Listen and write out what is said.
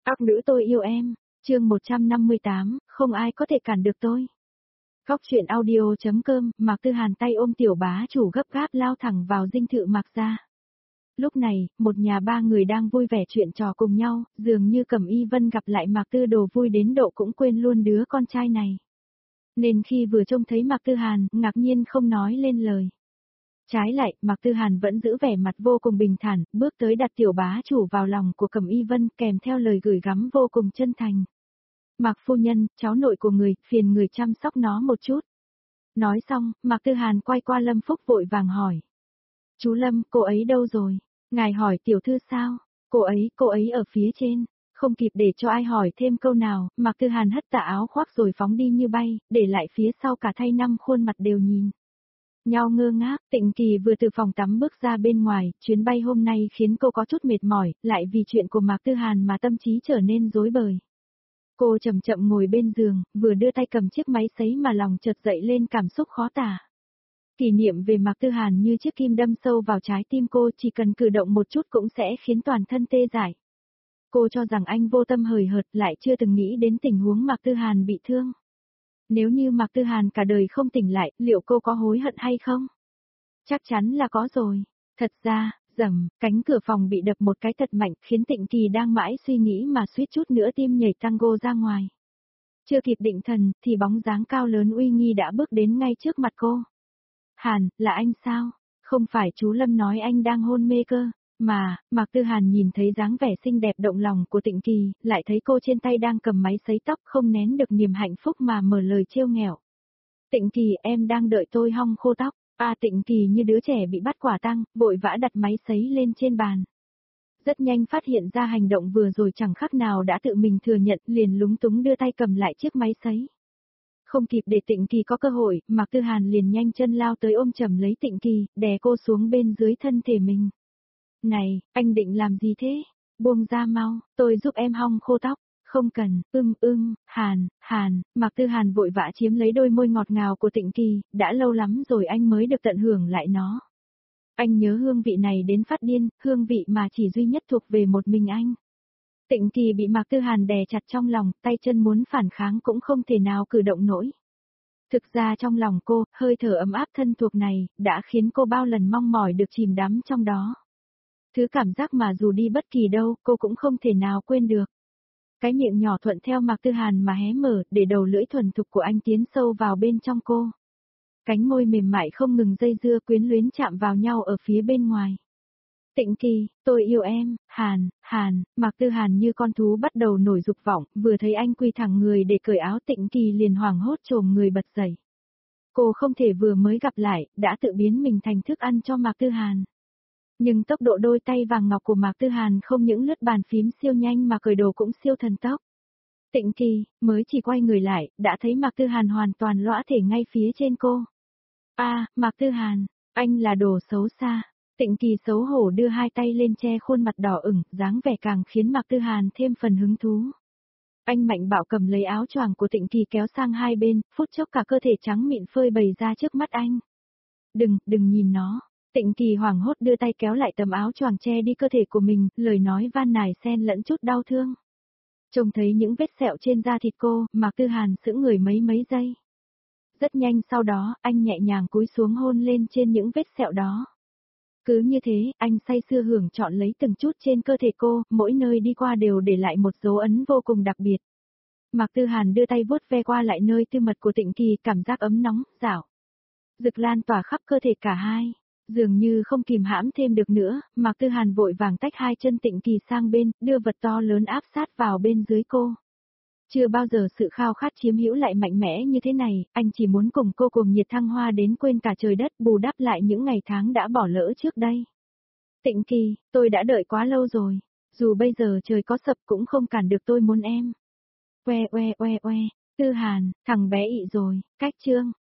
Các nữ tôi yêu em, chương 158, không ai có thể cản được tôi. Góc chuyện audio.com, Mạc Tư Hàn tay ôm tiểu bá chủ gấp gáp lao thẳng vào dinh thự Mạc gia. Lúc này, một nhà ba người đang vui vẻ chuyện trò cùng nhau, dường như Cẩm Y Vân gặp lại Mạc Tư Đồ vui đến độ cũng quên luôn đứa con trai này. Nên khi vừa trông thấy Mạc Tư Hàn, ngạc nhiên không nói lên lời. Trái lại, Mạc Tư Hàn vẫn giữ vẻ mặt vô cùng bình thản, bước tới đặt tiểu bá chủ vào lòng của Cẩm Y Vân kèm theo lời gửi gắm vô cùng chân thành. Mạc phu nhân, cháu nội của người, phiền người chăm sóc nó một chút. Nói xong, Mạc Tư Hàn quay qua Lâm Phúc vội vàng hỏi. Chú Lâm, cô ấy đâu rồi? Ngài hỏi tiểu thư sao? Cô ấy ở phía trên. Không kịp để cho ai hỏi thêm câu nào, Mạc Tư Hàn hất tà áo khoác rồi phóng đi như bay, để lại phía sau cả thây năm khuôn mặt đều nhìn nhau ngơ ngác. Tịnh Kỳ vừa từ phòng tắm bước ra bên ngoài, chuyến bay hôm nay khiến cô có chút mệt mỏi, lại vì chuyện của Mạc Tư Hàn mà tâm trí trở nên rối bời. Cô chậm chậm ngồi bên giường, vừa đưa tay cầm chiếc máy sấy mà lòng chợt dậy lên cảm xúc khó tả. Kỷ niệm về Mạc Tư Hàn như chiếc kim đâm sâu vào trái tim cô, chỉ cần cử động một chút cũng sẽ khiến toàn thân tê dại. Cô cho rằng anh vô tâm hời hợt, lại chưa từng nghĩ đến tình huống Mạc Tư Hàn bị thương. Nếu như Mạc Tư Hàn cả đời không tỉnh lại, liệu cô có hối hận hay không? Chắc chắn là có rồi. Thật ra, cánh cửa phòng bị đập một cái thật mạnh khiến Tịnh Kỳ đang mãi suy nghĩ mà suýt chút nữa tim nhảy tango ra ngoài. Chưa kịp định thần, thì bóng dáng cao lớn uy nghi đã bước đến ngay trước mặt cô. Hàn, là anh sao? Không phải chú Lâm nói anh đang hôn mê cơ. Mà, Mạc Tư Hàn nhìn thấy dáng vẻ xinh đẹp động lòng của Tịnh Kỳ, lại thấy cô trên tay đang cầm máy sấy tóc không nén được niềm hạnh phúc mà mở lời trêu nghẹo. Tịnh Kỳ, em đang đợi tôi hong khô tóc. Tịnh Kỳ như đứa trẻ bị bắt quả tang, vội vã đặt máy sấy lên trên bàn. Rất nhanh phát hiện ra hành động vừa rồi chẳng khác nào đã tự mình thừa nhận, liền lúng túng đưa tay cầm lại chiếc máy sấy. Không kịp để Tịnh Kỳ có cơ hội, Mạc Tư Hàn liền nhanh chân lao tới ôm chầm lấy Tịnh Kỳ, đè cô xuống bên dưới thân thể mình. Này, anh định làm gì thế? Buông ra mau, tôi giúp em hong khô tóc. Không cần, Hàn, Mạc Tư Hàn vội vã chiếm lấy đôi môi ngọt ngào của Tịnh Kỳ, đã lâu lắm rồi anh mới được tận hưởng lại nó. Anh nhớ hương vị này đến phát điên, hương vị mà chỉ duy nhất thuộc về một mình anh. Tịnh Kỳ bị Mạc Tư Hàn đè chặt trong lòng, tay chân muốn phản kháng cũng không thể nào cử động nổi. Thực ra trong lòng cô, hơi thở ấm áp thân thuộc này, đã khiến cô bao lần mong mỏi được chìm đắm trong đó. Thứ cảm giác mà dù đi bất kỳ đâu, cô cũng không thể nào quên được. Cái miệng nhỏ thuận theo Mạc Tư Hàn mà hé mở, để đầu lưỡi thuần thục của anh tiến sâu vào bên trong cô. Cánh môi mềm mại không ngừng dây dưa quyến luyến chạm vào nhau ở phía bên ngoài. Tịnh Kỳ, tôi yêu em, Hàn, Mạc Tư Hàn như con thú bắt đầu nổi dục vọng, vừa thấy anh quỳ thẳng người để cởi áo Tịnh Kỳ liền hoảng hốt chồm người bật dậy. Cô không thể vừa mới gặp lại, đã tự biến mình thành thức ăn cho Mạc Tư Hàn. Nhưng tốc độ đôi tay vàng ngọc của Mạc Tư Hàn không những lướt bàn phím siêu nhanh mà cởi đồ cũng siêu thần tốc. Tịnh Kỳ, mới chỉ quay người lại, đã thấy Mạc Tư Hàn hoàn toàn lõa thể ngay phía trên cô. Mạc Tư Hàn, anh là đồ xấu xa. Tịnh Kỳ xấu hổ đưa hai tay lên che khuôn mặt đỏ ửng, dáng vẻ càng khiến Mạc Tư Hàn thêm phần hứng thú. Anh mạnh bạo cầm lấy áo choàng của Tịnh Kỳ kéo sang hai bên, phút chốc cả cơ thể trắng mịn phơi bày ra trước mắt anh. Đừng nhìn nó. Tịnh Kỳ hoảng hốt đưa tay kéo lại tấm áo choàng che đi cơ thể của mình, lời nói van nài xen lẫn chút đau thương. Trông thấy những vết sẹo trên da thịt cô, Mạc Tư Hàn sững người mấy giây. Rất nhanh sau đó, anh nhẹ nhàng cúi xuống hôn lên trên những vết sẹo đó. Cứ như thế, anh say sưa hưởng chọn lấy từng chút trên cơ thể cô, mỗi nơi đi qua đều để lại một dấu ấn vô cùng đặc biệt. Mạc Tư Hàn đưa tay vuốt ve qua lại nơi tư mật của Tịnh Kỳ, cảm giác ấm nóng, rảo rực lan tỏa khắp cơ thể cả hai. Dường như không kìm hãm thêm được nữa, Mạc Tư Hàn vội vàng tách hai chân Tịnh Kỳ sang bên, đưa vật to lớn áp sát vào bên dưới cô. Chưa bao giờ sự khao khát chiếm hữu lại mạnh mẽ như thế này, anh chỉ muốn cùng cô cùng nhiệt thăng hoa đến quên cả trời đất, bù đắp lại những ngày tháng đã bỏ lỡ trước đây. Tịnh Kỳ, tôi đã đợi quá lâu rồi, dù bây giờ trời có sập cũng không cản được tôi muốn em. Oe, Tư Hàn, thằng bé ị rồi, cách chương.